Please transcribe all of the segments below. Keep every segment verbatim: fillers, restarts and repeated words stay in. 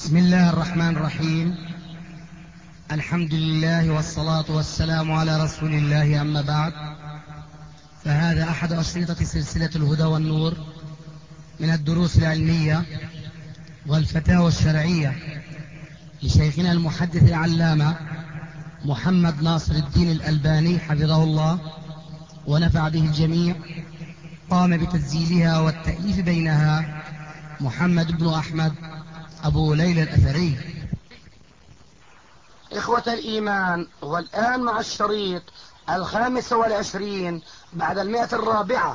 بسم الله الرحمن الرحيم. الحمد لله والصلاة والسلام على رسول الله، أما بعد، فهذا أحد أشرطة سلسلة الهدى والنور من الدروس العلمية والفتاوى الشرعية لشيخنا المحدث العلامة محمد ناصر الدين الألباني حفظه الله ونفع به الجميع. قام بتسجيلها والتأليف بينها محمد بن أحمد أبو ليلى الأثري. إخوة الإيمان، والآن مع الشريط الخامس والعشرين بعد المئة الرابعة.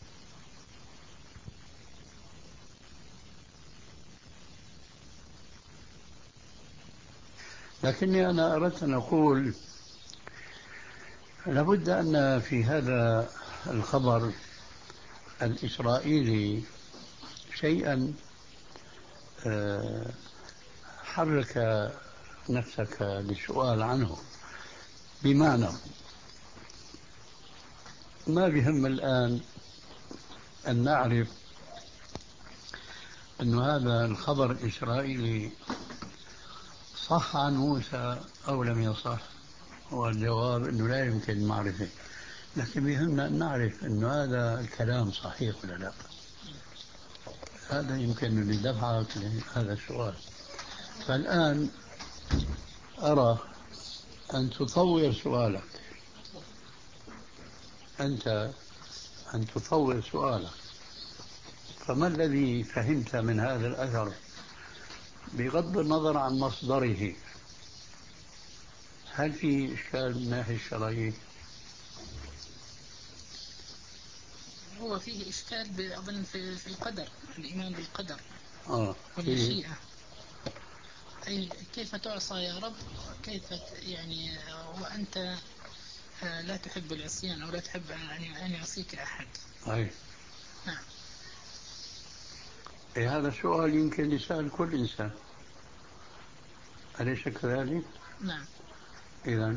لكني أنا أردت أن أقول لابد أن في هذا الخبر الإسرائيلي شيئا حرك نفسك للسؤال عنه، بمعنى ما بهم الآن أن نعرف أن هذا الخبر الإسرائيلي صح عن موسى أو لم يصح. والجواب أنه لا يمكن المعرفة، لكن بهمنا أن نعرف أن هذا الكلام صحيح ولا لا. هذا يمكن لدفعك لهذا السؤال. فالآن أرى أن تطور سؤالك، أنت أن تطور سؤالك. فما الذي فهمت من هذا الأثر بغض النظر عن مصدره؟ هل في إشكال من ناحية الشرعية؟ هو فيه إشكال أظن في, في القدر، الإيمان بالقدر آه والمشيئة. أي كيف تعصى يا رب، كيف يعني وأنت لا تحب العصيان أو لا تحب أن يعصيك أحد. أي نعم. إيه، هذا السؤال يمكن يسأل كل إنسان، أليس كذلك؟ نعم. إذن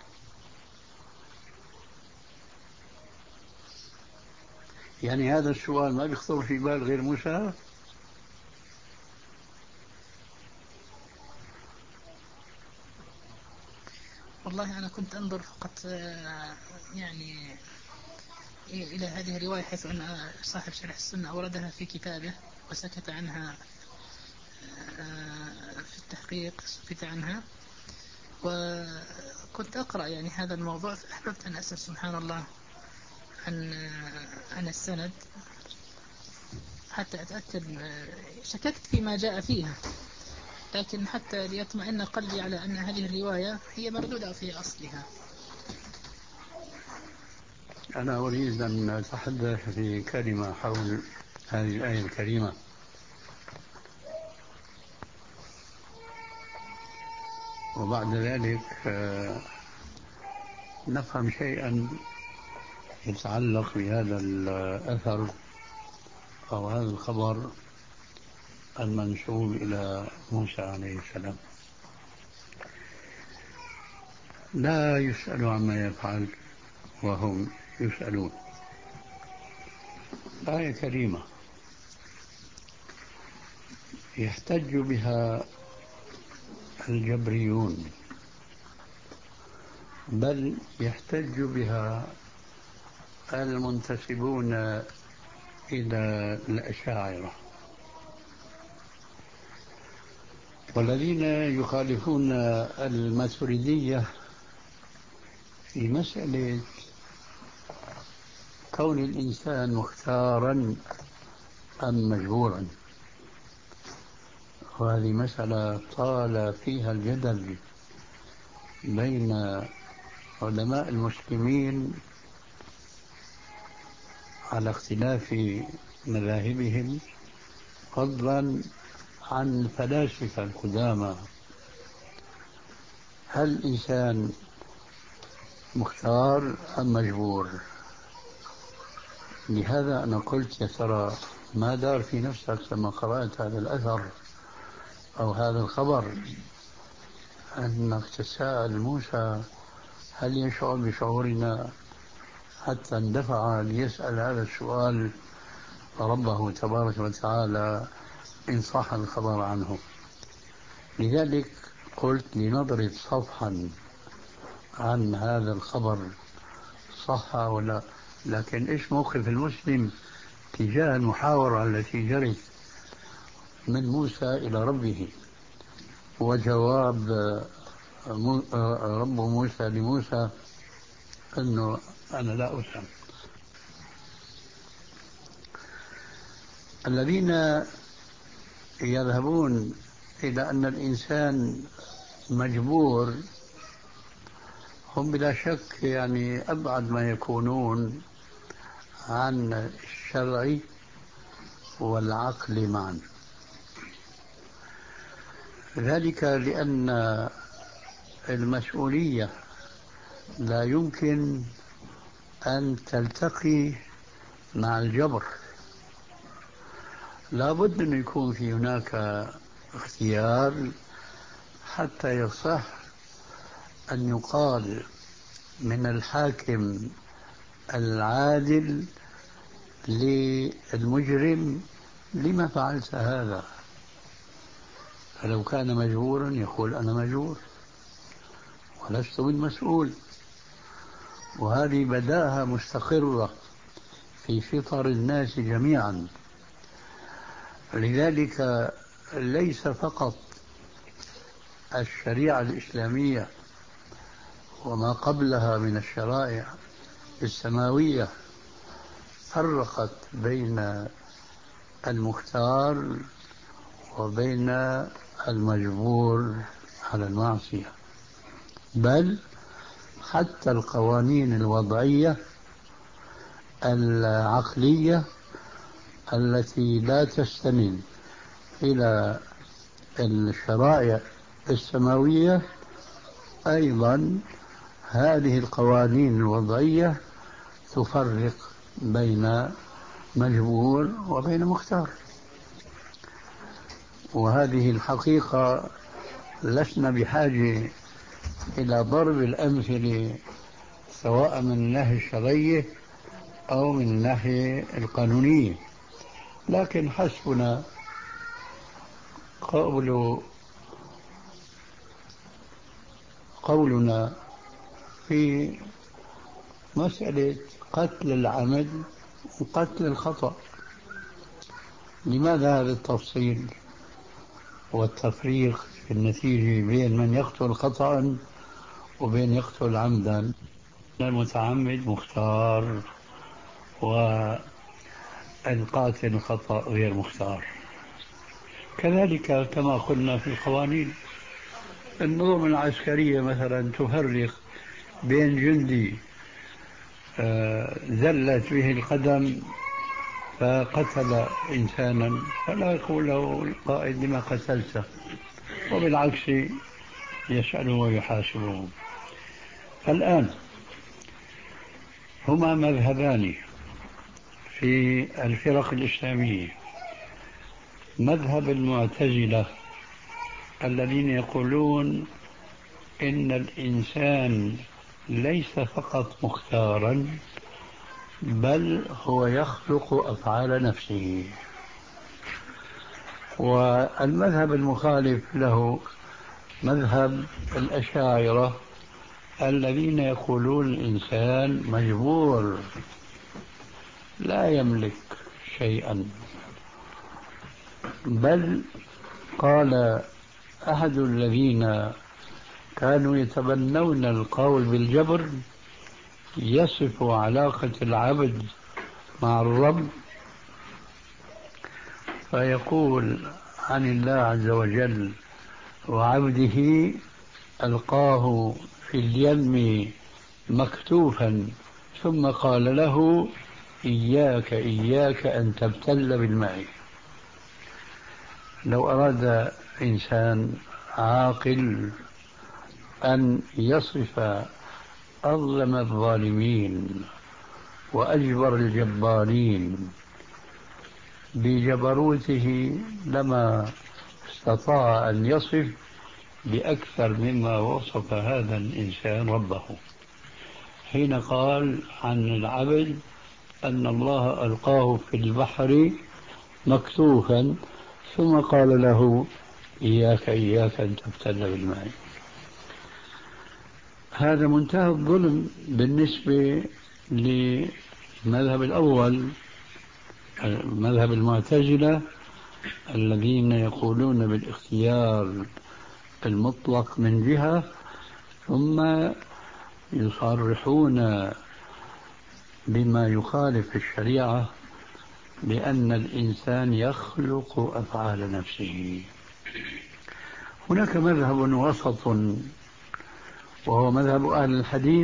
يعني هذا السؤال ما بيخطر في بال غير موسى؟ والله أنا كنت أنظر فقط يعني إلى هذه الرواية، حيث أن صاحب شرح السنة أوردها في كتابه وسكت عنها في التحقيق، سكت عنها. وكنت أقرأ يعني هذا الموضوع، فأحببت أن أسأل سبحان الله عن عن السند حتى أتأكد. شككت فيما جاء فيها، لكن حتى ليطمئن قلبي على أن هذه الرواية هي مردودة في أصلها. أنا أريد أن أتحدث في كلمة حول هذه الآية الكريمة. وبعد ذلك نفهم شيئا يتعلق بهذا الأثر أو هذا الخبر المنسوب إلى موسى عليه السلام. لا يسأل عما يفعل وهم يسألون. آية كريمة يحتج بها الجبريون، بل يحتج بها المنتسبون إلى الأشاعرة، والذين يخالفون الماتريدية في مسألة كون الإنسان مختارا أم مجبورا. وهذه مسألة طال فيها الجدل بين علماء المسلمين على اختلاف مذاهبهم، فضلا عن الفلاسفة القدامى. هل الإنسان مختار أم مجبور؟ لهذا أنا قلت يا ترى ما دار في نفسك لما قرأت هذا الأثر أو هذا الخبر أنك تساءل موسى هل يشعر بشعورنا حتى اندفع ليسأل هذا السؤال ربه تبارك وتعالى إن صح الخبر عنه. لذلك قلت لنضرب صفحا عن هذا الخبر صح ولا، لكن إيش موقف المسلم تجاه المحاورة التي جرت من موسى إلى ربه وجواب رب موسى لموسى أنه أنا لا أفهم. الذين يذهبون إلى أن الإنسان مجبور هم بلا شك يعني أبعد ما يكونون عن الشرع والعقل معا، ذلك لأن المسؤولية لا يمكن أن تلتقي مع الجبر، لا بد أن يكون في هناك اختيار حتى يصح أن يقال من الحاكم العادل للمجرم لما فعلت هذا. فلو كان مجبورا يقول أنا مجبور ولست بالمسؤول، وهذه بداهة مستقرة في فطر الناس جميعا. لذلك ليس فقط الشريعة الإسلامية وما قبلها من الشرائع السماوية فرقت بين المختار وبين المجبور على المعصية، بل حتى القوانين الوضعية العقلية التي لا تستند إلى الشرائع السماوية أيضا هذه القوانين الوضعية تفرق بين مجبور وبين مختار. وهذه الحقيقة لسنا بحاجة إلى ضرب الأمثلة سواء من الناحية الشرعية أو من الناحية القانونية، لكن حسبنا قول قولنا في مسألة قتل العمد وقتل الخطأ. لماذا هذا التفصيل والتفريق في النتيجة بين من يقتل خطأ وبين يقتل عمدا؟ المتعمد مختار والقاتل خطأ غير مختار. كذلك كما قلنا في القوانين النظم العسكرية مثلا تفرق بين جندي زلت به القدم فقتل إنسانا فلا يقول له القائد لما قتلته، وبالعكس يسأله ويحاسبه. الآن هما مذهبان في الفرق الإسلامية: مذهب المعتزلة الذين يقولون إن الإنسان ليس فقط مختارا بل هو يخلق أفعال نفسه، والمذهب المخالف له مذهب الأشاعرة الذين يقولون الإنسان مجبور لا يملك شيئا. بل قال أحد الذين كانوا يتبنون القول بالجبر يصف علاقة العبد مع الرب فيقول عن الله عز وجل: وعبده ألقاه في اليم مكتوفا ثم قال له إياك إياك أن تبتل بالماء. لو أراد إنسان عاقل أن يصف أظلم الظالمين وأجبر الجبارين بجبروته لما استطاع أن يصف بأكثر مما وصف هذا الإنسان ربه حين قال عن العبد أن الله ألقاه في البحر مكتوفا ثم قال له إياك إياك أن تبتل بالماء. هذا منتهى الظلم بالنسبة للمذهب الأول، مذهب المعتزلة الذين يقولون بالاختيار المطلق من جهة، ثم يصرحون بما يخالف الشريعة بأن الإنسان يخلق أفعال نفسه. هناك مذهب وسط وهو مذهب أهل الحديث،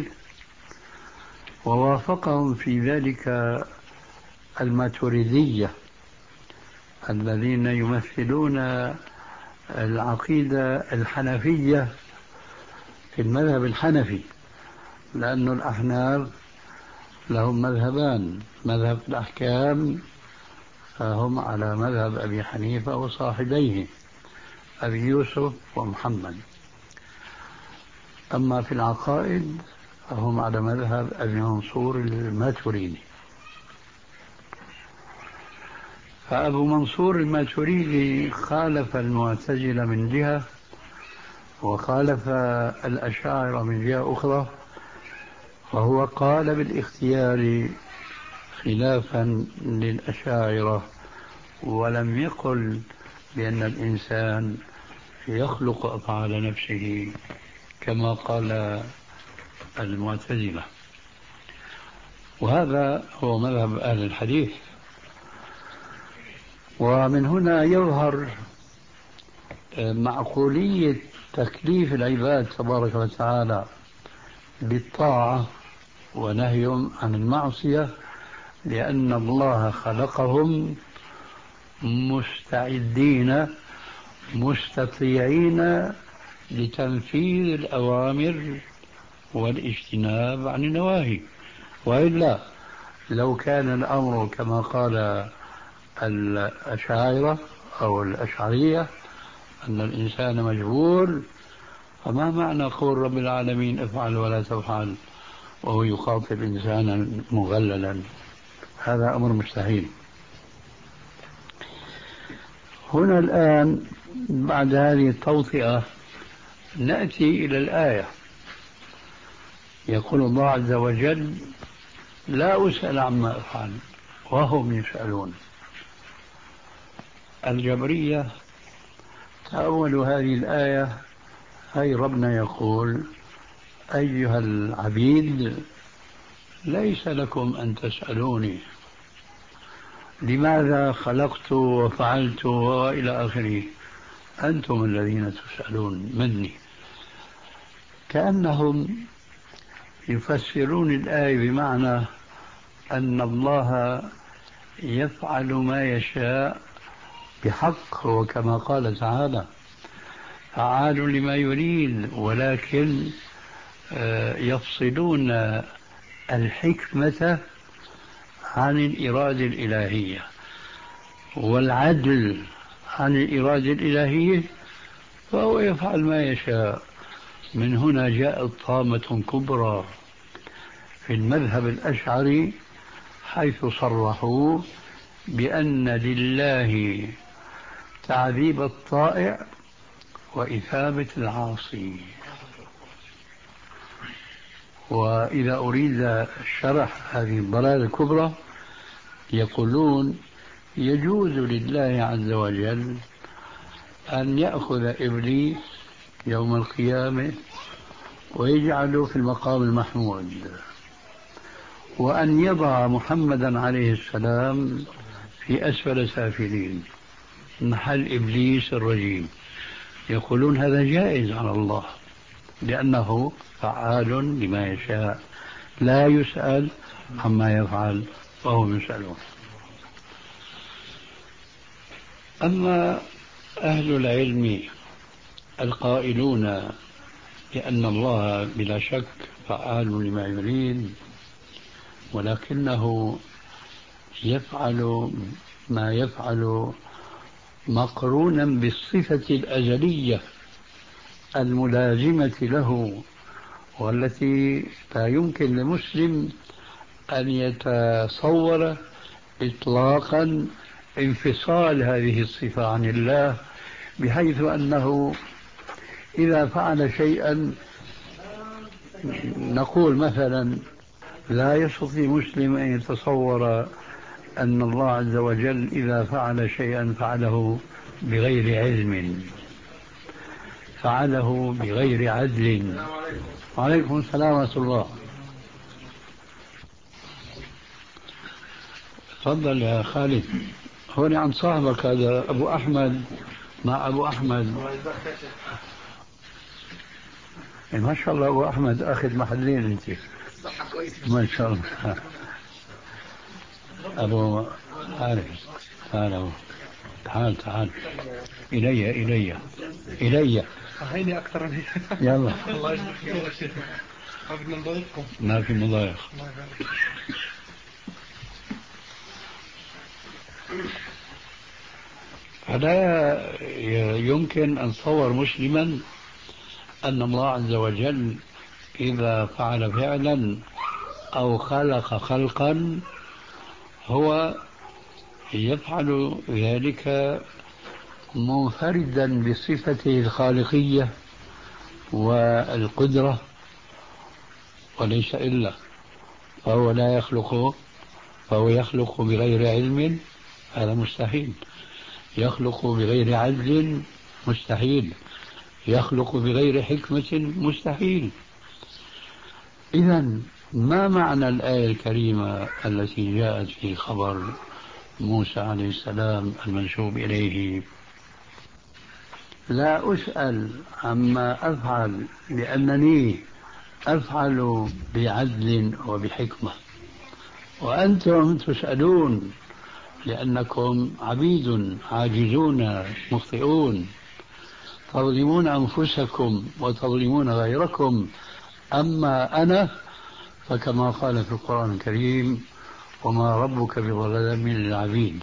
ووافقهم في ذلك الماتريدية الذين يمثلون العقيدة الحنفية في المذهب الحنفي، لأن الأحناف لهم مذهبان، مذهب الأحكام فهم على مذهب أبي حنيفة وصاحبيه أبي يوسف ومحمد، أما في العقائد فهم على مذهب أبي منصور الماتريدي. فأبو منصور الماتريدي خالف المعتزلة من جهة، وخالف الأشاعرة من جهة أخرى، وهو قال بالاختيار خلافا للأشاعرة، ولم يقل بأن الإنسان يخلق أفعال نفسه كما قال المعتزلة. وهذا هو مذهب أهل الحديث. ومن هنا يظهر معقولية تكليف العباد تبارك وتعالى بالطاعة ونهيهم عن المعصية، لأن الله خلقهم مستعدين مستطيعين لتنفيذ الأوامر والاجتناب عن النواهي. وإلا لو كان الأمر كما قال الأشاعرة أو الأشعرية أن الإنسان مجبور، فما معنى قول رب العالمين افعل ولا تفعل وهو يخاطب إنسانا مغللا؟ هذا أمر مستحيل. هنا الآن بعد هذه التوطئة نأتي إلى الآية. يقول الله عز وجل لا أسأل عما أفعل وهم يسألون. الجبرية تأولوا هذه الآية، هي ربنا يقول أيها العبيد ليس لكم أن تسألوني لماذا خلقت وفعلت وإلى آخره، أنتم الذين تسألون مني. كأنهم يفسرون الآية بمعنى أن الله يفعل ما يشاء بحق، وكما قال تعالى فعال لما يريد، ولكن يفصلون الحكمة عن الإرادة الإلهية والعدل عن الإرادة الإلهية، فهو يفعل ما يشاء. من هنا جاءت طامة كبرى في المذهب الأشعري، حيث صرحوا بأن لله تعذيب الطائع وإثابة العاصي. وإذا أريد شرح هذه الضلالة الكبرى يقولون يجوز لله عز وجل أن يأخذ إبليس يوم القيامة ويجعله في المقام المحمود، وأن يضع محمدا عليه السلام في أسفل سافلين محل إبليس الرجيم. يقولون هذا جائز على الله لأنه فعال لما يشاء، لا يسأل عما يفعل وهم يسألون. أما أهل العلم القائلون بأن الله بلا شك فعال لما يريد، ولكنه يفعل ما يفعل مقرونا بالصفة الأزلية الملازمة له، والتي لا يمكن لمسلم أن يتصور إطلاقا انفصال هذه الصفة عن الله بحيث أنه إذا فعل شيئا نقول مثلا لا يستطيع مسلم أن يتصور أن الله عز وجل إذا فعل شيئا فعله بغير علم، فعله بغير عدل. وعليكم السلام ورحمة الله. تفضل يا خالد. هون عن صاحبك هذا أبو أحمد مع أبو أحمد. ما شاء الله أبو أحمد أخذ محلين أنت. ما شاء الله. أبو عارف تعال تعال تعال إلي إلي إلي هيني أكثر من يلا. الله يجزاك خير. ما بدنا نضايقكم. ما في مضايق. فلا يمكن أن تصور مسلما أن الله عز وجل إذا فعل فعلا أو خلق خلقا هو يفعل ذلك منفردا بصفته الخالقية والقدرة وليس إلا، فهو لا يخلق، فهو يخلق بغير علم، هذا مستحيل. يخلق بغير عدل، مستحيل. يخلق بغير حكمة، مستحيل. إذن ما معنى الآية الكريمة التي جاءت في خبر موسى عليه السلام المنسوب إليه؟ لا أسأل عما أفعل لأنني أفعل بعدل وبحكمة، وأنتم تسألون لأنكم عبيد عاجزون مخطئون، تظلمون أنفسكم وتظلمون غيركم. أما أنا فكما قال في القرآن الكريم: وما ربك بظلام للعبيد.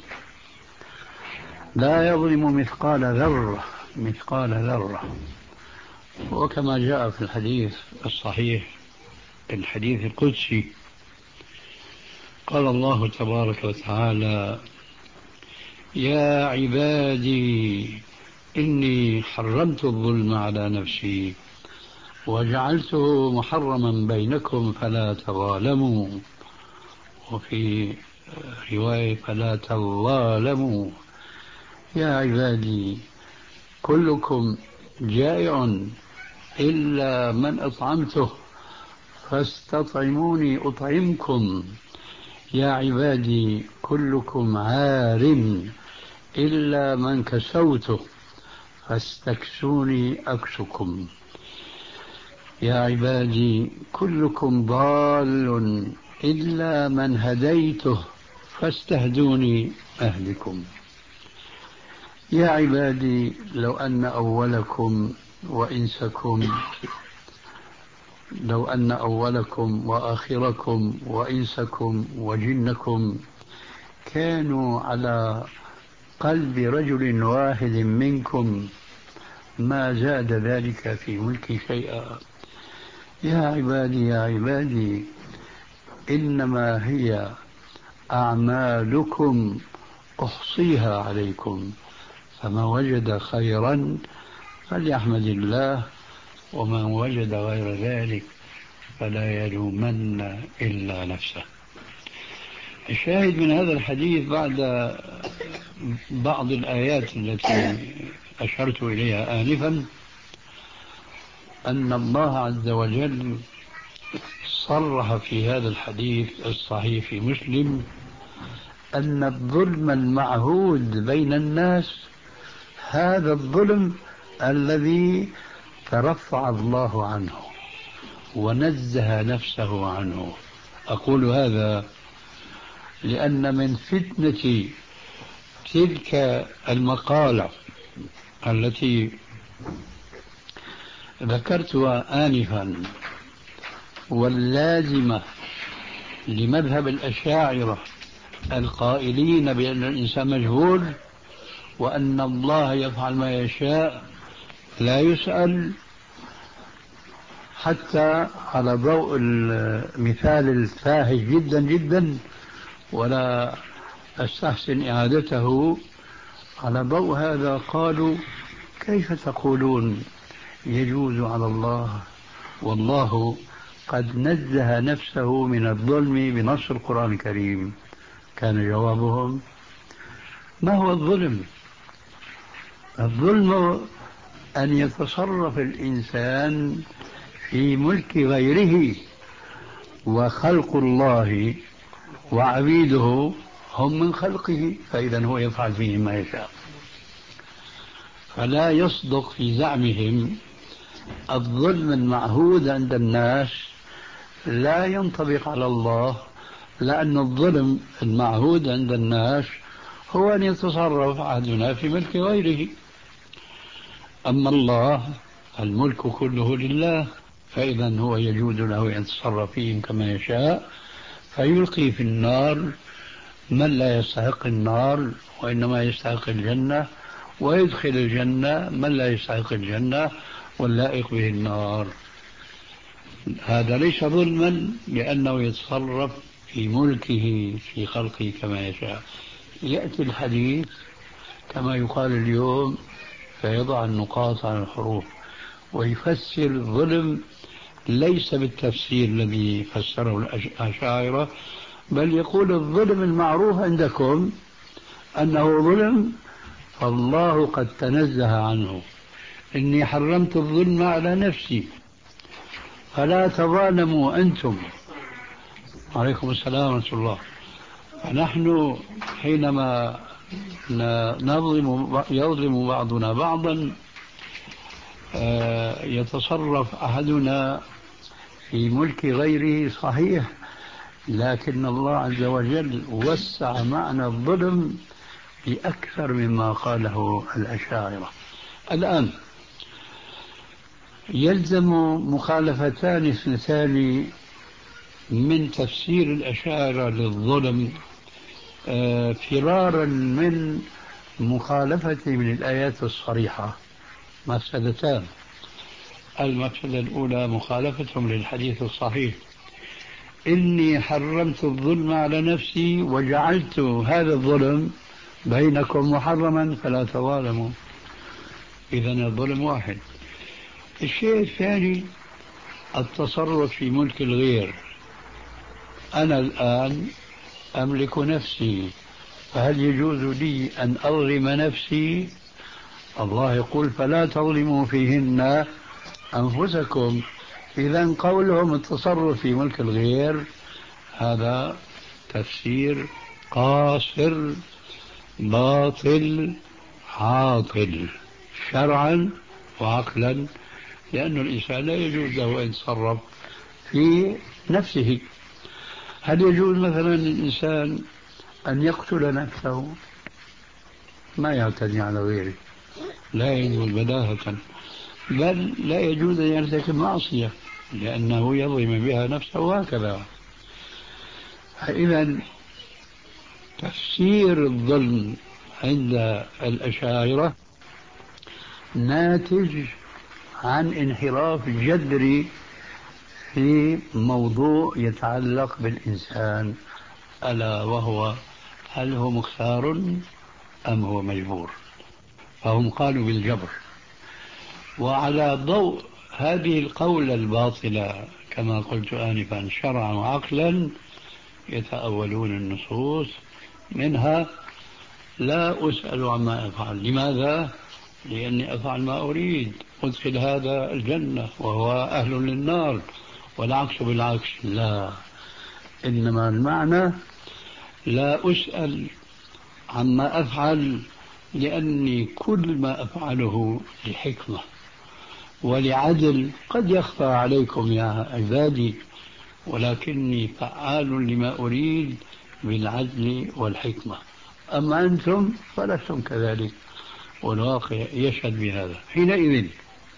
لا يظلم مثقال ذرة مثقال ذرة. وكما جاء في الحديث الصحيح الحديث القدسي قال الله تبارك وتعالى: يا عبادي إني حرمت الظلم على نفسي وجعلته محرما بينكم فلا تظالموا، وفي رواية فلا تظالموا. يا عبادي كلكم جائع إلا من أطعمته فاستطعموني أطعمكم. يا عبادي كلكم عار إلا من كسوته فاستكسوني أكسكم. يا عبادي كلكم ضال إلا من هديته فاستهدوني أهدكم. يا عبادي لو أن أولكم وإنسكم لو أن أولكم وآخركم وإنسكم وجنكم كانوا على قلب رجل واحد منكم ما زاد ذلك في ملكي شيئا. يا عبادي يا عبادي إنما هي أعمالكم أحصيها عليكم، فمن وجد خيرا فليحمد الله، ومن وجد غير ذلك فلا يلومن إلا نفسه. الشاهد من هذا الحديث بعد بعض الآيات التي أشرت إليها آنفا أن الله عز وجل صرح في هذا الحديث الصحيح في مسلم أن الظلم المعهود بين الناس هذا الظلم الذي ترفع الله عنه ونزه نفسه عنه. أقول هذا لأن من فتنة تلك المقالة التي ذكرتها آنفا واللازمة لمذهب الأشاعرة القائلين بأن الإنسان مجهول وأن الله يفعل ما يشاء لا يسأل، حتى على ضوء المثال الفاحش جدا جدا ولا أستحسن إعادته، على ضوء هذا قالوا كيف تقولون يجوز على الله والله قد نزه نفسه من الظلم بنص القرآن الكريم؟ كان جوابهم: ما هو الظلم؟ الظلم أن يتصرف الإنسان في ملك غيره، وخلق الله وعبيده هم من خلقه، فإذا هو يفعل فيهم ما يشاء. فلا يصدق في زعمهم الظلم المعهود عند الناس لا ينطبق على الله، لأن الظلم المعهود عند الناس هو أن يتصرف أحدنا في ملك غيره. أما الله الملك كله لله، فإذا هو يجوز له أن يتصرف فيهم كما يشاء، فيلقي في النار من لا يستحق النار وإنما يستحق الجنة، ويدخل الجنة من لا يستحق الجنة واللائق به النار. هذا ليس ظلما لأنه يتصرف في ملكه في خلقه كما يشاء. يأتي الحديث كما يقال اليوم فيضع النقاط على الحروف ويفسر الظلم ليس بالتفسير الذي فسره الأشاعرة، بل يقول الظلم المعروف عندكم أنه ظلم فالله قد تنزه عنه. إني حرمت الظلم على نفسي فلا تظالموا أنتم. عليكم السلام ورحمة الله. فنحن حينما نظلم يظلم بعضنا بعضا يتصرف أحدنا في ملك غيره صحيح، لكن الله عز وجل وسع معنى الظلم بأكثر مما قاله الأشاعرة. الآن يلزم مخالفتان اثنتان من تفسير الأشاعرة للظلم فرارا من مخالفة من الآيات الصريحة. مفسدتان: المفسدة الأولى مخالفتهم للحديث الصحيح: إني حرمت الظلم على نفسي وجعلت هذا الظلم بينكم محرما فلا تظالموا. إذن الظلم واحد. الشيء الثاني التصرف في ملك الغير. أنا الآن أملك نفسي، فهل يجوز لي أن أظلم نفسي؟ الله يقول فلا تظلموا فيهن أنفسكم. إذن قولهم التصرف في ملك الغير هذا تفسير قاصر باطل عاطل شرعا وعقلا، لأن الإنسان لا يجوز له أن يتصرف في نفسه. هل يجوز مثلا للإنسان أن يقتل نفسه؟ ما يعتدي على غيره، لا يجوز بداهة، بل لا يجوز أن يرتكب معصية لأنه يظلم بها نفسه وهكذا. فإذا تفسير الظلم عند الأشاعرة ناتج عن انحراف جذري في موضوع يتعلق بالإنسان، ألا وهو هل هو مختار أم هو مجبور؟ فهم قالوا بالجبر. وعلى ضوء هذه القولة الباطلة كما قلت آنفا شرعا وعقلا يتأولون النصوص، منها لا أسأل عما أفعل. لماذا؟ لأني أفعل ما أريد، أدخل هذا الجنة وهو أهل للنار، والعكس بالعكس. لا، إنما المعنى لا أسأل عما أفعل لأني كل ما أفعله لحكمة ولعدل. قد يخفى عليكم يا عبادي، ولكني فعال لما أريد بالعدل والحكمة. أما أنتم فلستم كذلك، والواقع يشهد بهذا. حينئذ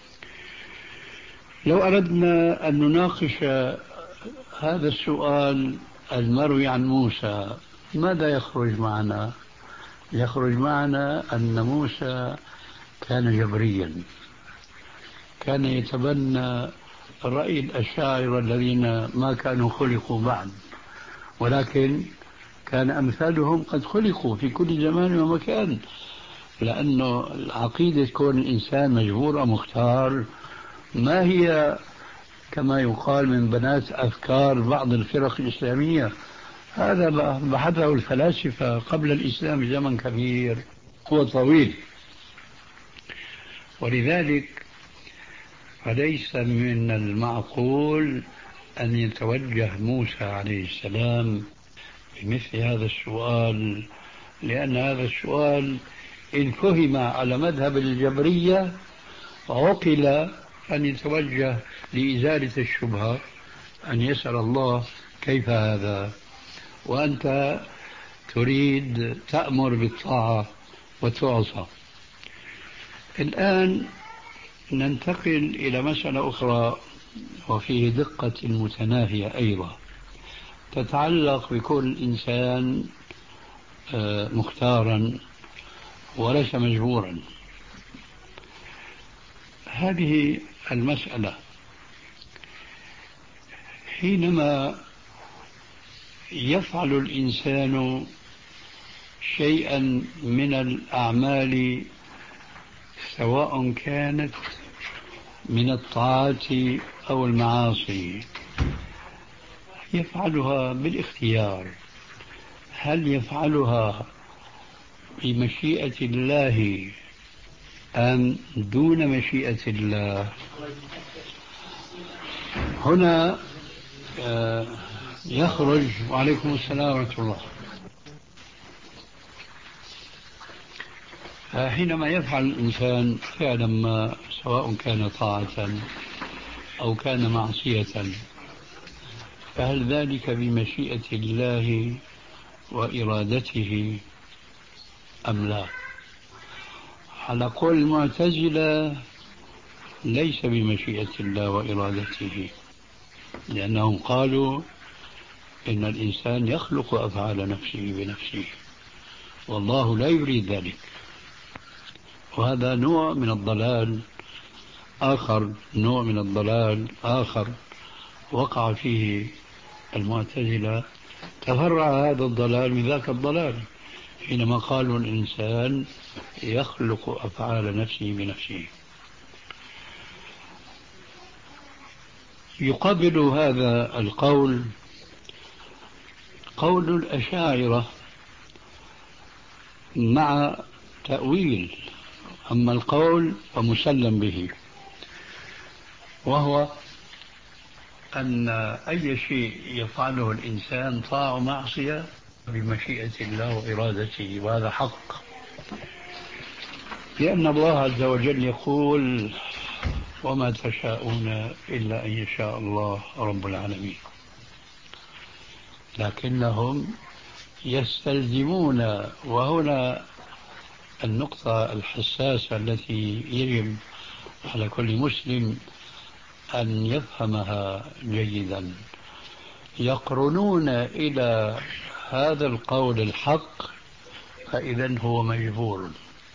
لو أردنا أن نناقش هذا السؤال المروي عن موسى ماذا يخرج معنا؟ يخرج معنا أن موسى كان جبريا، كان يتبنى رأي الأشاعرة الذين ما كانوا خلقوا بعد، ولكن كان أمثالهم قد خلقوا في كل زمان ومكان. لأنه العقيدة كون الإنسان مجبور أو مختار ما هي كما يقال من بنات أفكار بعض الفرق الإسلامية. هذا بحثه الفلاسفة قبل الإسلام بزمن كبير وطويل. ولذلك فليس من المعقول أن يتوجه موسى عليه السلام بمثل هذا السؤال، لأن هذا السؤال إن فهم على مذهب الجبرية عقل أن يتوجه لإزالة الشبهة أن يسأل الله كيف هذا، وأنت تريد تأمر بالطاعة وتعصى. الآن ننتقل إلى مسألة أخرى وفيه دقة متناهية أيضا تتعلق بكون الإنسان مختارا وليس مجبورا. هذه المسألة حينما يفعل الإنسان شيئا من الأعمال سواء كانت من الطاعات أو المعاصي يفعلها بالاختيار، هل يفعلها بمشيئة الله أم دون مشيئة الله؟ هنا يخرج. وعليكم السلام ورحمة الله. حينما يفعل الإنسان فعلا ما سواء كان طاعة أو كان معصية فهل ذلك بمشيئة الله وإرادته أم لا؟ على قول المعتزلة ليس بمشيئة الله وإرادته، لأنهم قالوا إن الإنسان يخلق أفعال نفسه بنفسه والله لا يريد ذلك. وهذا نوع من الضلال آخر نوع من الضلال آخر وقع فيه المعتزلة، تفرع هذا الضلال من ذاك الضلال حينما قالوا الإنسان يخلق أفعال نفسه بنفسه. يقابل هذا القول قول الأشاعرة مع تأويل، أما القول فمسلم به، وهو أن أي شيء يفعله الإنسان طاعة ومعصية بمشيئة الله وإرادته، وهذا حق، لأن الله عز وجل يقول وما تشاءون إلا أن يشاء الله رب العالمين. لكنهم يستلزمون، وهنا النقطة الحساسة التي يجب على كل مسلم أن يفهمها جيدا، يقرنون إلى هذا القول الحق فإذا هو مجبور.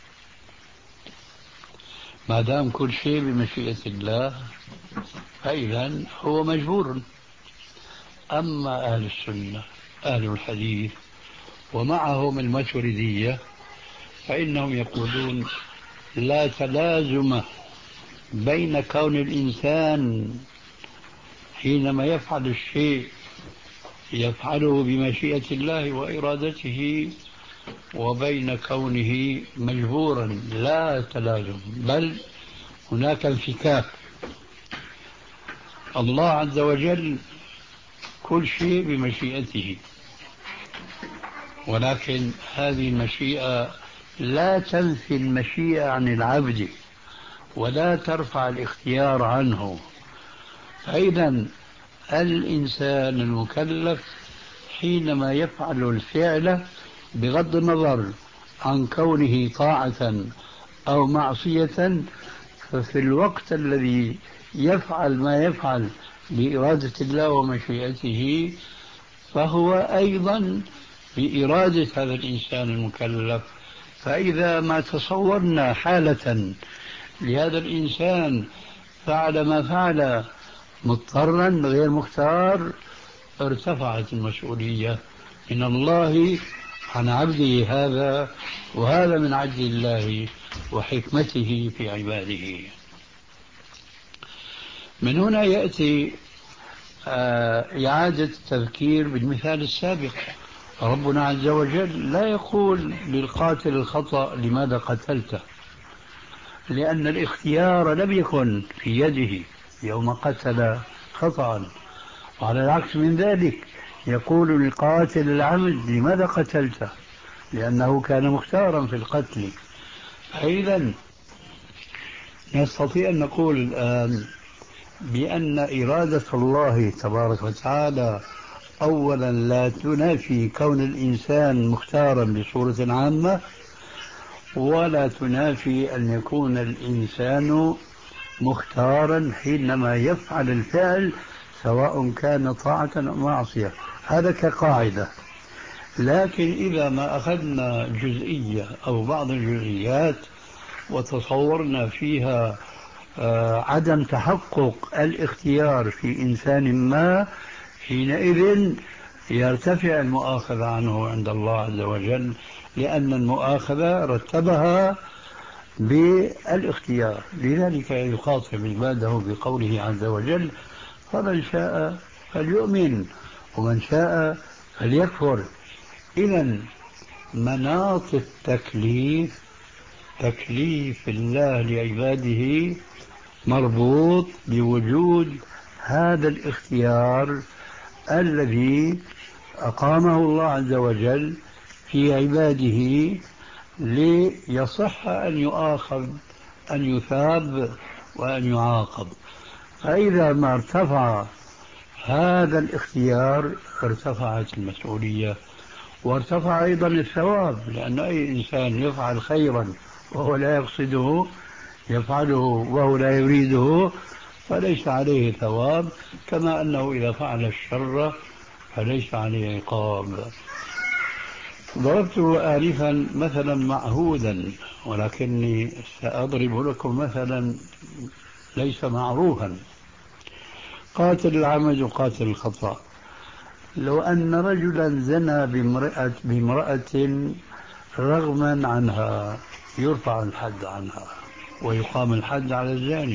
ما دام كل شيء بمشيئة الله فإذا هو مجبور. أما أهل السنة أهل الحديث ومعهم الماتريدية فإنهم يقولون لا تلازم بين كون الإنسان حينما يفعل الشيء يفعله بمشيئة الله وإرادته وبين كونه مجبورا، لا تلازم، بل هناك انفكاك. الله عز وجل كل شيء بمشيئته، ولكن هذه المشيئة لا تنفي المشيئة عن العبد ولا ترفع الاختيار عنه. فإذا الإنسان المكلف حينما يفعل الفعل بغض النظر عن كونه طاعة أو معصية، ففي الوقت الذي يفعل ما يفعل بإرادة الله ومشيئته فهو أيضا بإرادة هذا الإنسان المكلف. فإذا ما تصورنا حالة لهذا الإنسان فعل ما فعل مضطرا غير مختار ارتفعت المسؤولية من الله عن عبده هذا، وهذا من عدل الله وحكمته في عباده. من هنا يأتي إعادة التذكير بالمثال السابق. ربنا عز وجل لا يقول للقاتل الخطأ لماذا قتلته، لأن الاختيار لم يكن في يده يوم قتل خطأ. وعلى العكس من ذلك يقول للقاتل العمد لماذا قتلته، لأنه كان مختارا في القتل. أيضا نستطيع أن نقول الآن بأن إرادة الله تبارك وتعالى أولا لا تنافي كون الإنسان مختارا بصورة عامة، ولا تنافي أن يكون الإنسان مختارا حينما يفعل الفعل سواء كان طاعة أو معصية. هذا كقاعدة. لكن إذا ما أخذنا جزئية أو بعض الجزئيات وتصورنا فيها عدم تحقق الاختيار في إنسان ما، حينئذ يرتفع المؤاخذة عنه عند الله عز وجل، لأن المؤاخذة رتبها بالاختيار. لذلك يخاطب عباده بقوله عز وجل: فمن شاء فليؤمن ومن شاء فليكفر. إذن مناط التكليف، تكليف الله لعباده، مربوط بوجود هذا الاختيار الذي أقامه الله عز وجل في عباده ليصح أن يؤاخذ، أن يثاب وأن يعاقب. فإذا ما ارتفع هذا الاختيار ارتفعت المسؤولية وارتفع أيضا الثواب، لأن أي إنسان يفعل خيرا وهو لا يقصده يفعله وهو لا يريده فليس عليه ثواب، كما أنه إذا فعل الشر فليس عليه عقاب. ضربت آنفا مثلا معهودا، ولكني سأضرب لكم مثلا ليس معروفا. قاتل العمد وقاتل الخطأ. لو أن رجلا زنى بامرأة, بامرأة رغما عنها يرفع الحد عنها ويقام الحد على الزاني.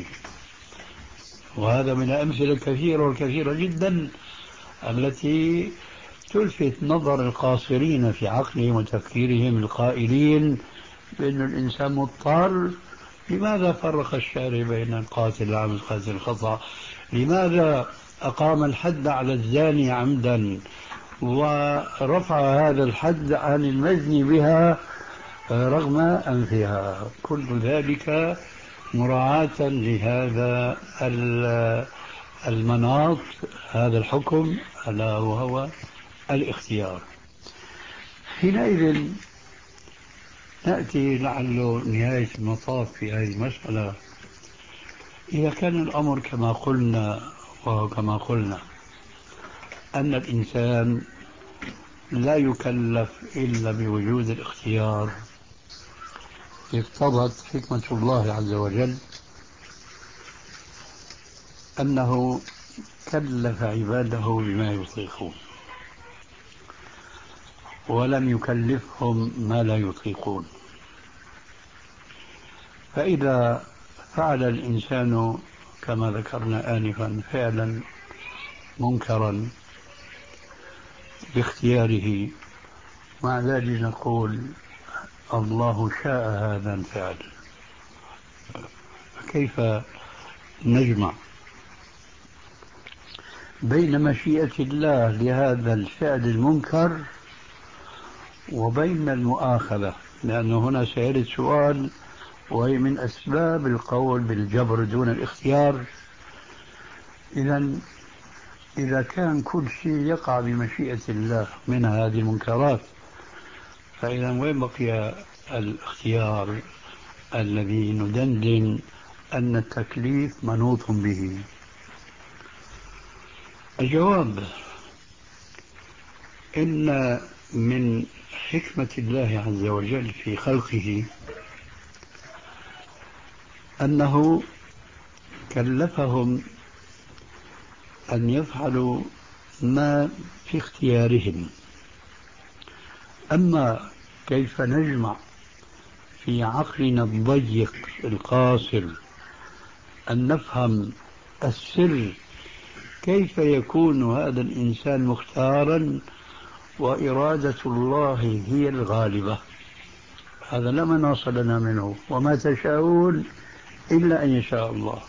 وهذا من الأمثلة الكثيرة والكثيرة جدا التي تلفت نظر القاصرين في عقلهم وتفكيرهم القائلين بأن الإنسان مضطر. لماذا فرق الشارع بين القاتل العمد والقاتل الخطأ؟ لماذا أقام الحد على الزاني عمدا ورفع هذا الحد عن المزني بها رغم أنفها؟ كل ذلك مراعاة لهذا المناط، هذا الحكم، ألا وهو الاختيار. حينئذ نأتي لعله نهاية المطاف في هذه المسألة. إذا كان الأمر كما قلنا وكما قلنا أن الإنسان لا يكلف إلا بوجود الاختيار، اقتضت حكمة الله عز وجل أنه كلف عباده بما يطيقون ولم يكلفهم ما لا يطيقون. فإذا فعل الإنسان كما ذكرنا آنفا فعلا منكرا باختياره، مع ذلك نقول الله شاء هذا الفعل، كيف نجمع بين مشيئة الله لهذا الفعل المنكر وبين المؤاخذة؟ لأنه هنا سيرد سؤال، وهي من أسباب القول بالجبر دون الاختيار. إذن إذا كان كل شيء يقع بمشيئة الله من هذه المنكرات، فإذا وين بقي الاختيار الذي ندندن أن التكليف منوط به؟ الجواب: إن من حكمة الله عز وجل في خلقه أنه كلفهم أن يفعلوا ما في اختيارهم، أما كيف نجمع في عقلنا الضيق القاصر أن نفهم السر، كيف يكون هذا الإنسان مختارا وإرادة الله هي الغالبة؟ هذا لا مناص لنا منه، وما تشاءون إلا أن يشاء الله.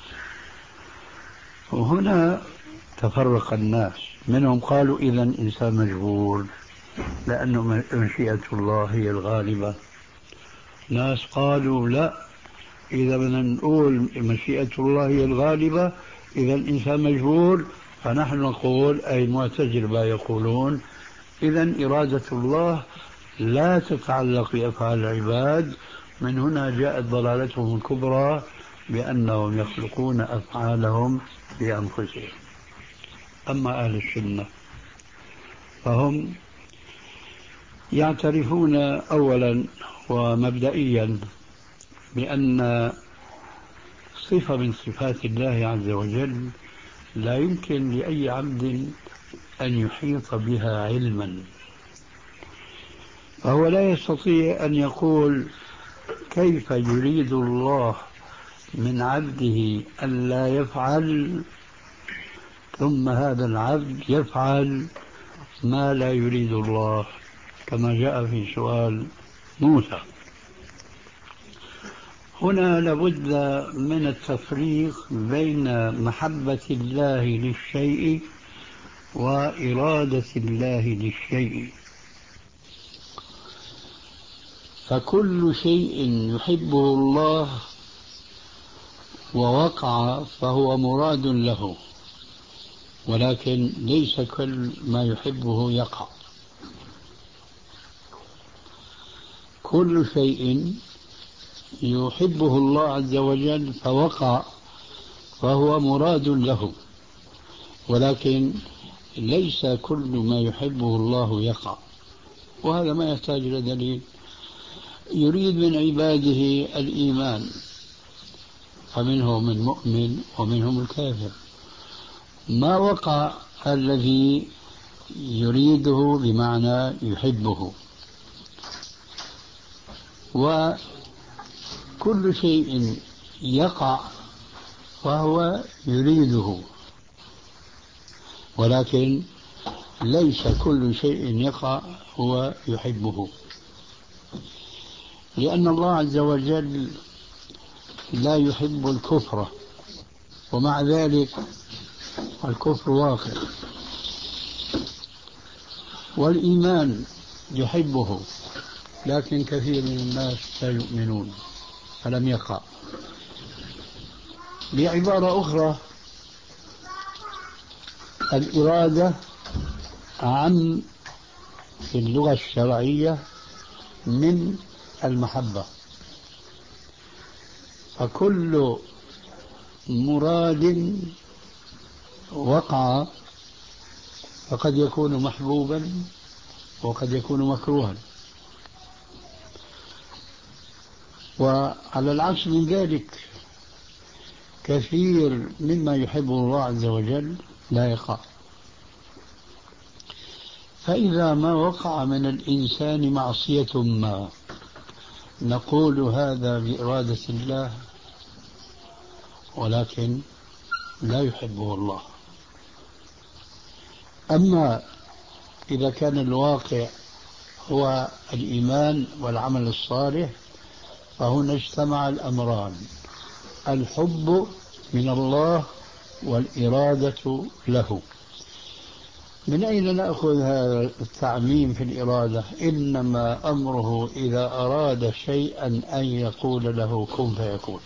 وهنا تفرق الناس، منهم قالوا إذا إنسان مجبور لأنه مشيئة الله هي الغالبة. ناس قالوا لا، إذا بدنا نقول مشيئة الله هي الغالبة إذا الإنسان مجبور، فنحن نقول أي المعتزلة يقولون إذا إرادة الله لا تتعلق بأفعال العباد. من هنا جاءت ضلالتهم الكبرى بأنهم يخلقون أفعالهم بأنفسهم. أما أهل السنة فهم يعترفون أولا ومبدئيا بأن صفة من صفات الله عز وجل لا يمكن لأي عبد أن يحيط بها علما، فهو لا يستطيع أن يقول كيف يريد الله من عبده أن لا يفعل ثم هذا العبد يفعل ما لا يريد الله، كما جاء في سؤال موسى. هنا لابد من التفريق بين محبة الله للشيء وإرادة الله للشيء. فكل شيء يحبه الله ووقع فهو مراد له، ولكن ليس كل ما يحبه يقع. كل شيء يحبه الله عز وجل فوقع فهو مراد له، ولكن ليس كل ما يحبه الله يقع، وهذا ما يحتاج إلى دليل. يريد من عباده الإيمان، فمنهم المؤمن ومنهم الكافر. ما وقع الذي يريده بمعنى يحبه، وكل شيء يقع فهو يريده، ولكن ليس كل شيء يقع هو يحبه، لأن الله عز وجل لا يحب الكفر، ومع ذلك الكفر واقع، والإيمان يحبه لكن كثير من الناس لا يؤمنون فلم يقع. بعبارة أخرى، الإرادة عن في اللغة الشرعية من المحبة، فكل مراد وقع فقد يكون محبوبا وقد يكون مكروها، وعلى العكس من ذلك كثير مما يحبه الله عز وجل لا يقع. فإذا ما وقع من الإنسان معصية ما نقول هذا بإرادة الله، ولكن لا يحبه الله. أما إذا كان الواقع هو الإيمان والعمل الصالح فهنا اجتمع الأمران، الحب من الله والإرادة له. من أين نأخذ هذا التعميم في الإرادة؟ إنما أمره إذا أراد شيئا أن يقول له كن فيكون.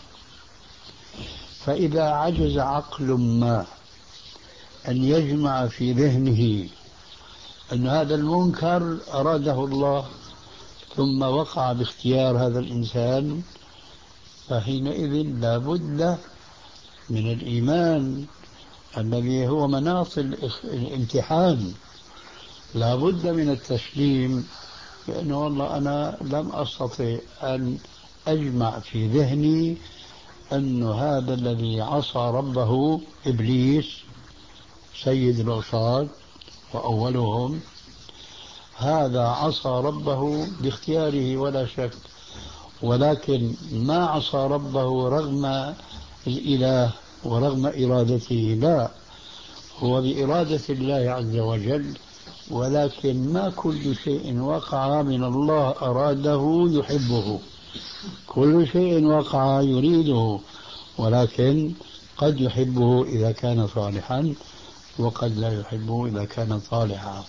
فإذا عجز عقل ما أن يجمع في ذهنه أن هذا المنكر أراده الله ثم وقع باختيار هذا الإنسان، فحينئذ لا بد من الإيمان الذي هو مناط الامتحان، لا بد من التسليم بأنه والله أنا لم أستطع أن أجمع في ذهني أن هذا الذي عصى ربه إبليس سيد العصاة وأولهم، هذا عصى ربه باختياره ولا شك، ولكن ما عصى ربه رغم الإله ورغم إرادته، لا، هو بإرادة الله عز وجل، ولكن ما كل شيء وقع من الله أراده يحبه، كل شيء وقع يريده، ولكن قد يحبه إذا كان صالحا وقد لا يحبه إذا كان صالحا.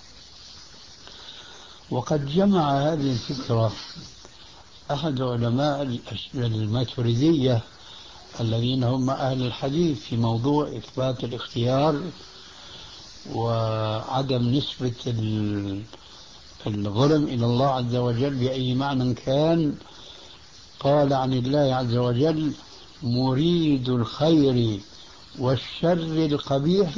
وقد جمع هذه الفكرة أحد علماء الماتريدية الذين هم أهل الحديث في موضوع إثبات الاختيار وعدم نسبة الظلم إلى الله عز وجل بأي معنى كان. قال عن الله عز وجل: مريد الخير والشر القبيح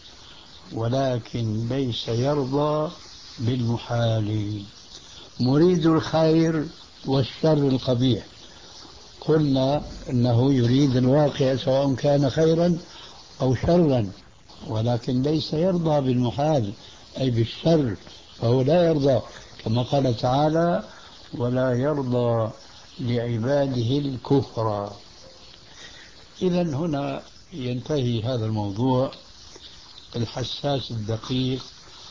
ولكن ليس يرضى بالمحال. مريد الخير والشر القبيح، قلنا إنه يريد الواقع سواء كان خيرا أو شرا، ولكن ليس يرضى بالمحال أي بالشر، فهو لا يرضى، كما قال تعالى: ولا يرضى لعباده الكفر. إذن هنا ينتهي هذا الموضوع الحساس الدقيق،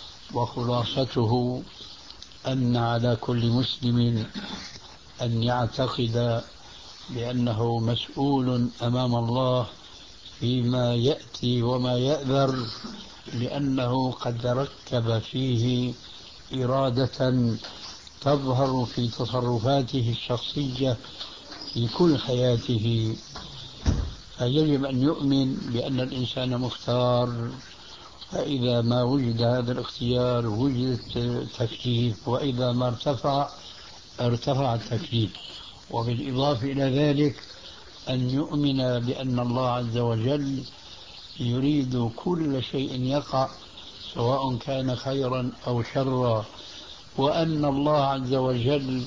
وخلاصته أن على كل مسلم أن يعتقد بأنه مسؤول أمام الله فيما يأتي وما يأذر، لأنه قد ركب فيه إرادة تظهر في تصرفاته الشخصية في كل حياته. فيجب أن يؤمن بأن الإنسان مختار، فإذا ما وجد هذا الاختيار وجد التكليف، وإذا ما ارتفع ارتفع التكليف. وبالإضافة إلى ذلك أن يؤمن بأن الله عز وجل يريد كل شيء يقع سواء كان خيرا أو شرا، وأن الله عز وجل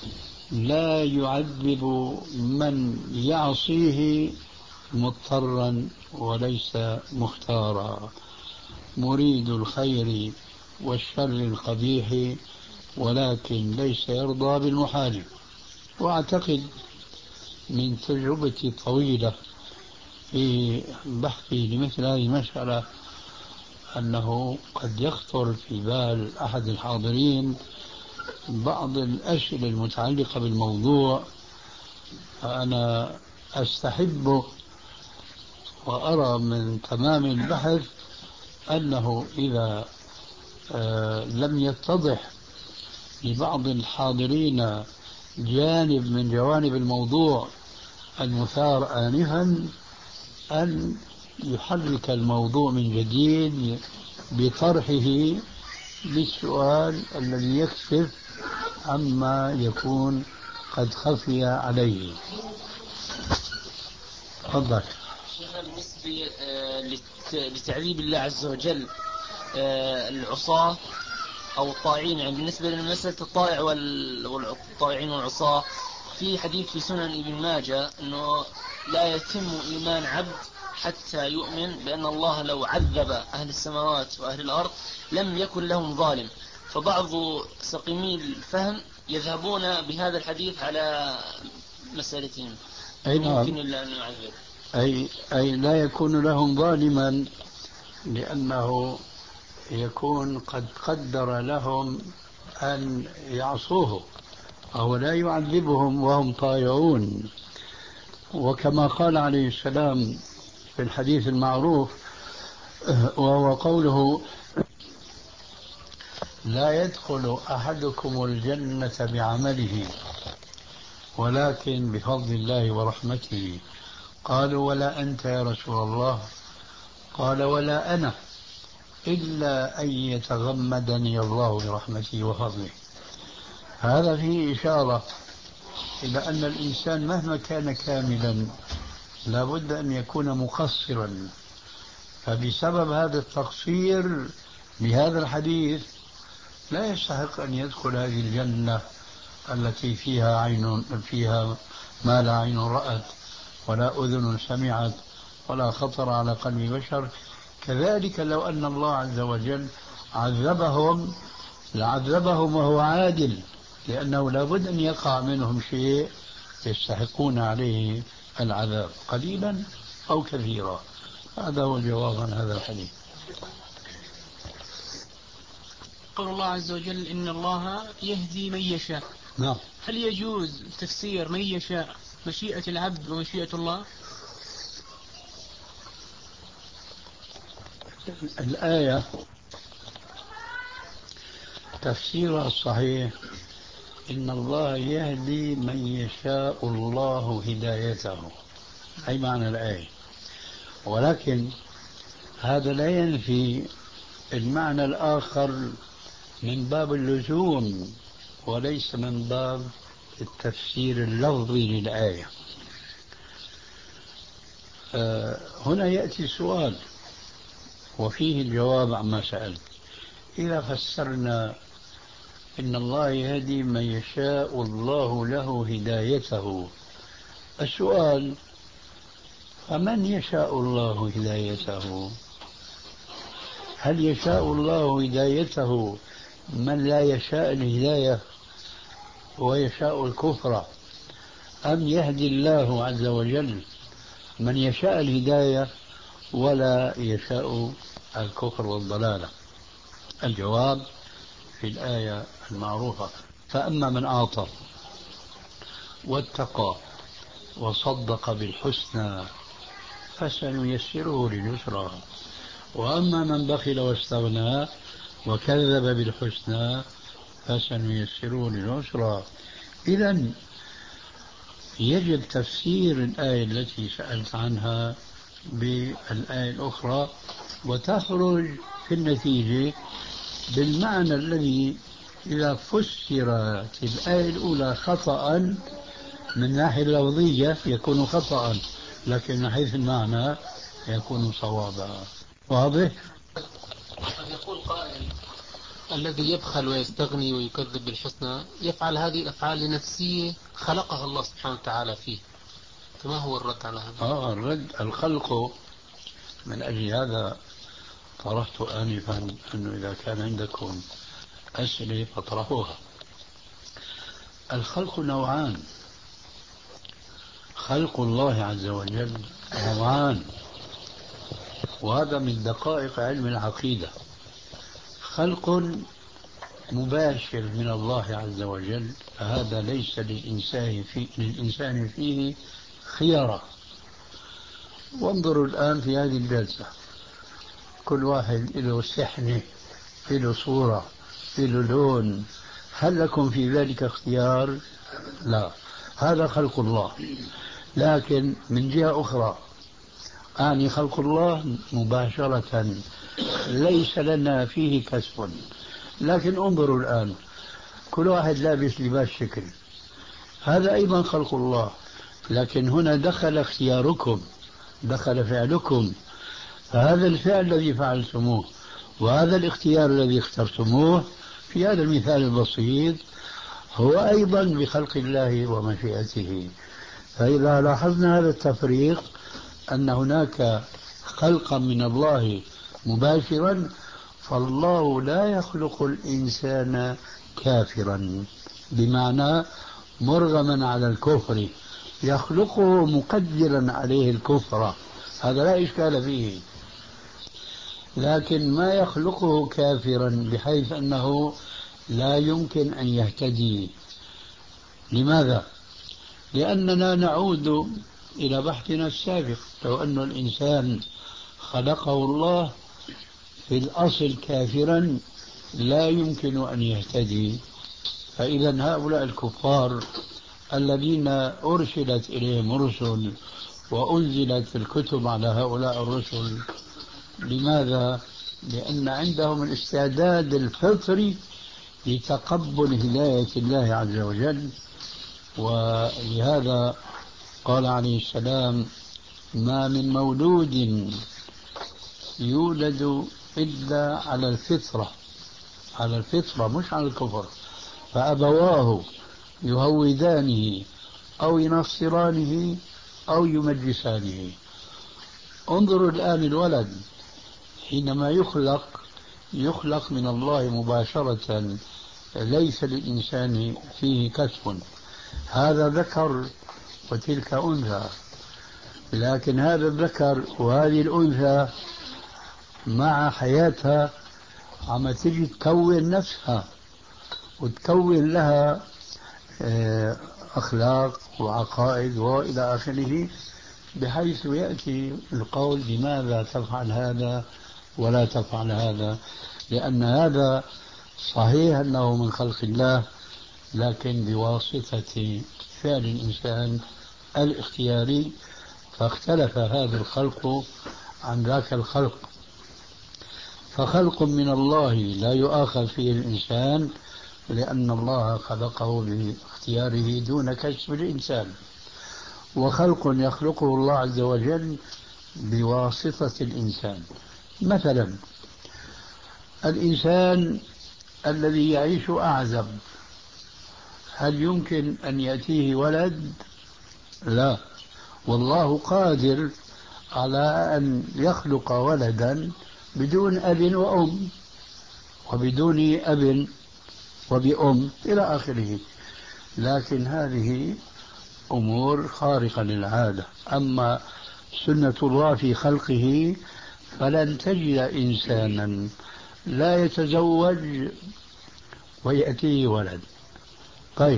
لا يعذب من يعصيه مضطرا وليس مختارا. مريد الخير والشر القبيح ولكن ليس يرضى بالمحال. وأعتقد من تجربتي الطويلة في بحثي لمثل هذه المسألة أنه قد يخطر في بال أحد الحاضرين بعض الأسئلة المتعلقة بالموضوع، فأنا أستحب وأرى من تمام البحث أنه إذا آه لم يتضح لبعض الحاضرين جانب من جوانب الموضوع المثار آنفا أن يحرك الموضوع من جديد بطرحه بالسؤال الذي يكشف عما يكون قد خفي عليه. تفضل. بالنسبة لتعذيب الله عز وجل العصاة أو الطائعين، يعني بالنسبة لمسألة الطائع والطائعين والعصاة، في حديث في سنن ابن ماجه أنه لا يتم إيمان عبد حتى يؤمن بأن الله لو عذب أهل السماوات وأهل الأرض لم يكن لهم ظالم. فبعض سقيمي الفهم يذهبون بهذا الحديث على مسألتهم، أي نعم، ممكن إلا أن يعذب، أي, أي لا يكون لهم ظالما لأنه يكون قد قدر لهم أن يعصوه، أو لا يعذبهم وهم طائعون. وكما قال عليه السلام في الحديث المعروف وهو قوله: لا يدخل أحدكم الجنة بعمله ولكن بفضل الله ورحمته. قالوا: ولا أنت يا رسول الله؟ قال: ولا أنا إلا أن يتغمدني الله برحمته وفضله. هذا فيه إشارة إلى أن الإنسان مهما كان كاملا لا بد أن يكون مقصرا، فبسبب هذا التقصير بهذا الحديث لا يستحق أن يدخل هذه الجنة التي فيها عين فيها ما لا عين رأت ولا أذن سمعت ولا خطر على قلب بشر. كذلك لو أن الله عز وجل عذبهم لعذبهم وهو عادل، لأنه لابد أن يقع منهم شيء يستحقون عليه العذاب قليلا أو كثيرا. هذا هو الجواب عن هذا الحديث. قول الله عز وجل إن الله يهدي من يشاء. نعم. هل يجوز تفسير من يشاء مشيئة العبد ومشيئة الله؟ الآية تفسيرها الصحيح إن الله يهدي من يشاء الله هدايته، أي معنى الآية، ولكن هذا لا ينفي المعنى الآخر من باب اللزوم وليس من باب التفسير اللفظي للآية. آه هنا يأتي سؤال وفيه الجواب عما سألت. إذا فسرنا إن الله يهدي من يشاء الله له هدايته، السؤال فمن يشاء الله هدايته؟ هل يشاء الله هدايته من لا يشاء الهداية ويشاء الكفر، أم يهدي الله عز وجل من يشاء الهداية ولا يشاء الكفر والضلالة؟ الجواب في الآية المعروفة: فأما من أعطى واتقى وصدق بالحسنى فسنيسره لليسرى، وأما من بخل واستغنى وكذب بالحسنى فسنيسره للعسرى. إذن يجب تفسير الآية التي سألت عنها بالآية الأخرى، وتخرج في النتيجة بالمعنى الذي إذا فسرت الآية الأولى خطأ من الناحية اللفظية يكون خطأ، لكن من حيث المعنى يكون صوابا. واضح؟ قد يقول قائل: الذي يبخل ويستغني ويكذب بالحسنى يفعل هذه الأفعال لنفسية خلقها الله سبحانه وتعالى فيه، فما هو الرد على هذا؟ آه الرد الخلق. من أجل هذا طرحت آنفا أنه إذا كان عندكم أسئلة فاطرحوها. الخلق نوعان، خلق الله عز وجل نوعان، وهذا من دقائق علم العقيدة. خلق مباشر من الله عز وجل، فهذا ليس للإنسان فيه, للإنسان فيه خيارة. وانظروا الآن في هذه الجلسة، كل واحد له سحنة، له صورة، له لون، هل لكم في ذلك اختيار؟ لا، هذا خلق الله. لكن من جهة أخرى أعني خلق الله مباشرة ليس لنا فيه كسب. لكن انظروا الآن، كل واحد لابس لباس شكل، هذا أيضا خلق الله، لكن هنا دخل اختياركم، دخل فعلكم، فهذا الفعل الذي فعلتموه وهذا الاختيار الذي اخترتموه في هذا المثال البسيط هو أيضا بخلق الله ومشيئته. فإذا لاحظنا هذا التفريق أن هناك خلقا من الله مباشرا، فالله لا يخلق الإنسان كافرا بمعنى مرغما على الكفر، يخلقه مقدرا عليه الكفر، هذا لا إشكال فيه، لكن ما يخلقه كافرا بحيث أنه لا يمكن أن يهتدي. لماذا؟ لأننا نعود إلى بحثنا السابق، لو أن الإنسان خلقه الله في الأصل كافرا لا يمكن أن يهتدي. فإذا هؤلاء الكفار الذين أرسلت إليهم رسل وأنزلت الكتب على هؤلاء الرسل، لماذا؟ لأن عندهم الاستعداد الفطري لتقبل هداية الله عز وجل. ولهذا قال عليه السلام: ما من مولود يولد إلا على الفطرة، على الفطرة مش على الكفر، فأبواه يهودانه أو ينصرانه أو يمجسانه. انظروا الآن الولد حينما يخلق يخلق من الله مباشرة، ليس للإنسان فيه كسب. هذا ذكر وتلك أنثى، لكن هذا الذكر وهذه الأنثى مع حياتها عم تجي تكون نفسها وتكون لها أخلاق وعقائد وإلى آخره، بحيث يأتي القول لماذا تفعل هذا ولا تفعل هذا، لأن هذا صحيح أنه من خلق الله، لكن بواسطة فعل الإنسان الاختياري، فاختلف هذا الخلق عن ذاك الخلق. فخلق من الله لا يؤاخذ فيه الإنسان، لأن الله خلقه باختياره دون كسب الإنسان، وخلق يخلقه الله عز وجل بواسطة الإنسان. مثلا الإنسان الذي يعيش أعزب، هل يمكن أن يأتيه ولد؟ لا، والله قادر على أن يخلق ولدا بدون أب وأم، وبدون أب وبأم إلى آخره، لكن هذه أمور خارقة للعادة. أما سنة الله في خلقه فلن تجد إنسانا لا يتزوج ويأتيه ولد. طيب،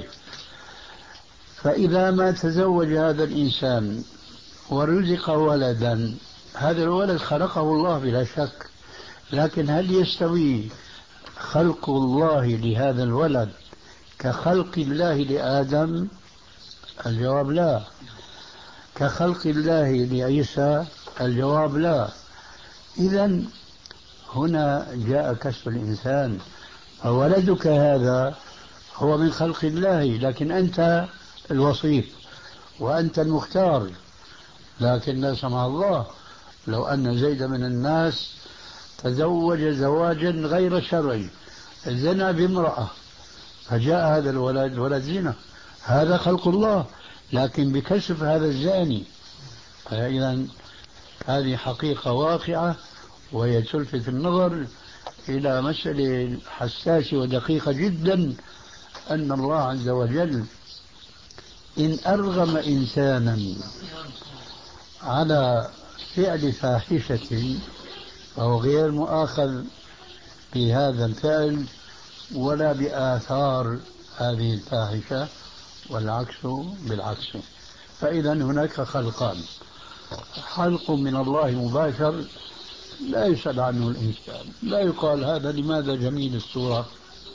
فإذا ما تزوج هذا الإنسان ورزق ولدا، هذا الولد خلقه الله بلا شك، لكن هل يستوي خلق الله لهذا الولد كخلق الله لآدم؟ الجواب لا. كخلق الله لعيسى؟ الجواب لا. إذن هنا جاء كسب الإنسان، فولدك هذا هو من خلق الله، لكن أنت الوصيف وأنت المختار. لكن لا سمح الله لو أن زيد من الناس تزوج زواجا غير شرعي، زنى بامرأة، فجاء هذا الولد ولد زنا، هذا خلق الله لكن بكشف هذا الزاني. فإذا هذه حقيقة واقعة، وهي تلفت النظر إلى مسألة حساسة ودقيقة جدا، أن الله عز وجل إن أرغم إنسانا على فعل فاحشة فهو غير مؤاخذ بهذا الفعل ولا بآثار هذه الفاحشة، والعكس بالعكس. فإذا هناك خلقان: خلق من الله مباشر لا يسأل عنه الإنسان، لا يقال هذا لماذا جميل الصورة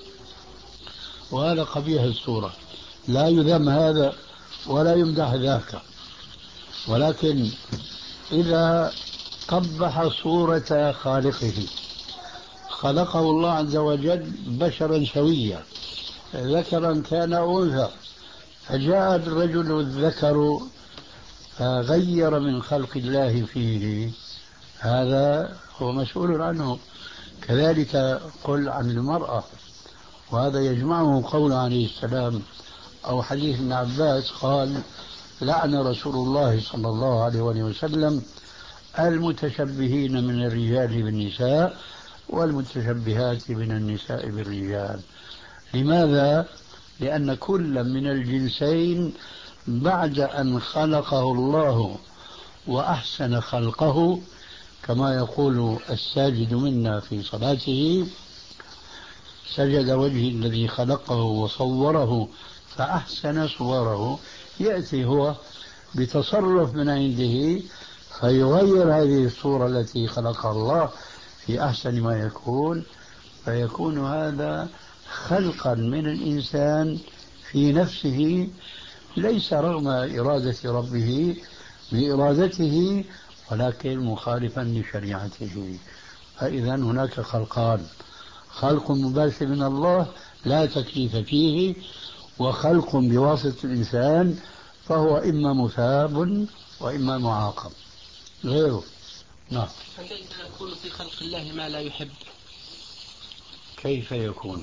وهذا قبيح الصورة، لا يذم هذا ولا يمدح ذاك، ولكن إذا قبح صورة خالقه، خلقه الله عز وجل بشرا سويا، ذكرا كان أنثى، فجاء الرجل الذكر فغير من خلق الله فيه، هذا هو مسؤول عنه. كذلك قل عن المرأة، وهذا يجمعه قول عليه السلام أو حديث ابن عباس قال: لعن رسول الله صلى الله عليه وسلم المتشبهين من الرجال بالنساء والمتشبهات من النساء بالرجال. لماذا؟ لأن كل من الجنسين بعد أن خلقه الله وأحسن خلقه، كما يقول الساجد منا في صلاته: سجد وجهي الذي خلقه وصوره فأحسن صوره، يأتي هو بتصرف من عنده فيغير هذه الصورة التي خلقها الله في أحسن ما يكون، فيكون هذا خلقا من الإنسان في نفسه، ليس رغم إرادة ربه بإرادته، ولكن مخالفا لشريعته. فإذا هناك خلقان: خلق مباشر من الله لا تكليف فيه، وخلق بواسطة الإنسان فهو إما مثاب وإما معاقب غيره. نعم. فكيف يكون في خلق الله ما لا يحب؟ كيف يكون؟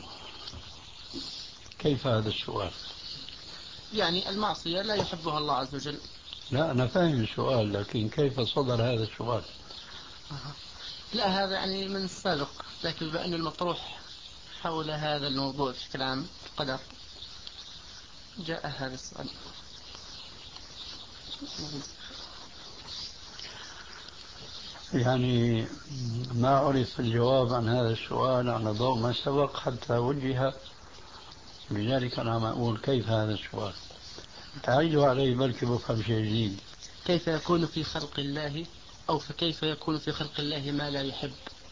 كيف هذا السؤال؟ يعني المعصية لا يحبها الله عز وجل. لا، أنا فاهم السؤال، لكن كيف صدر هذا السؤال؟ لا هذا يعني من السابق، لكن بأن المطروح حول هذا الموضوع في كلام القدر جاء هذا السؤال. يعني ما عرف الجواب عن هذا السؤال على ضوء ما سبق حتى وجه، لذلك أنا أقول كيف هذا السؤال، تعيدوا عليه بلكي بفهم شيء جديد. كيف يكون في خلق الله، أو فكيف يكون في خلق الله ما لا يحب؟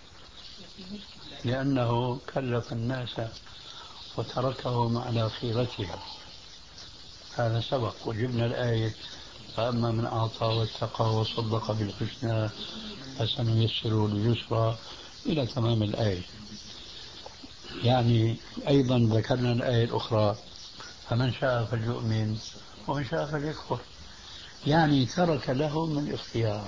لأنه كلف الناس وتركهم على خيرتهم، هذا سبق وجبنا الآية فأما من أعطى واتقى وصدق بالحسنى فسنيسره لليسرى إلى تمام الآية. يعني أيضا ذكرنا الآية الأخرى فمن شاء فليؤمن ومن شاء فليكفر، يعني ترك لهم الاختيار.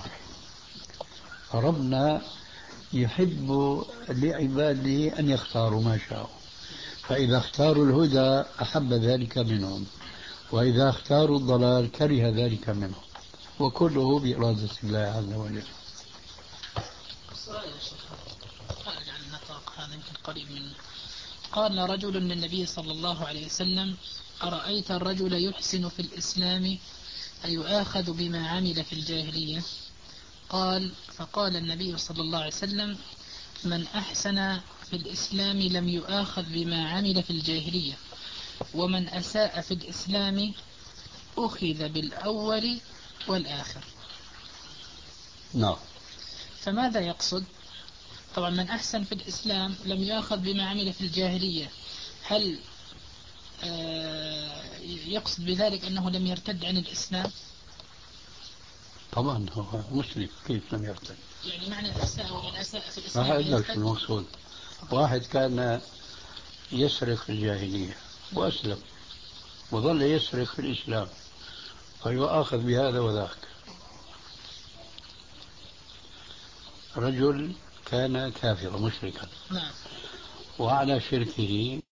ربنا يحب لعباده أن يختاروا ما شاءوا، فإذا اختاروا الهدى أحب ذلك منهم، وإذا اختاروا الضلال كره ذلك منهم، وكله بإرادة الله عز وجل. سؤال يا شيخ خارج عن النطاق، هذا يمكن قريب منه. قال رجل للنبي صلى الله عليه وسلم: أرأيت الرجل يحسن في الإسلام أيؤاخذ بما عمل في الجاهلية؟ قال فقال النبي صلى الله عليه وسلم: من أحسن في الإسلام لم يؤاخذ بما عمل في الجاهلية، ومن أساء في الإسلام أخذ بالأول والآخر. نعم. فماذا يقصد؟ طبعا من أحسن في الإسلام لم يؤاخذ بما عمل في الجاهلية، هل آه يقصد بذلك أنه لم يرتد عن الإسلام؟ طبعا هو مسلم، كيف لم يرتد؟ يعني معنى الأساء ومن أساء في الإسلام ما أقول لك يرتد؟ المقصود واحد كان يسرق في الجاهلية وأسلم وظل يسرق في الإسلام فيؤاخذ بهذا وذاك. رجل كان كافرا مشركا نعم. وعلى شركه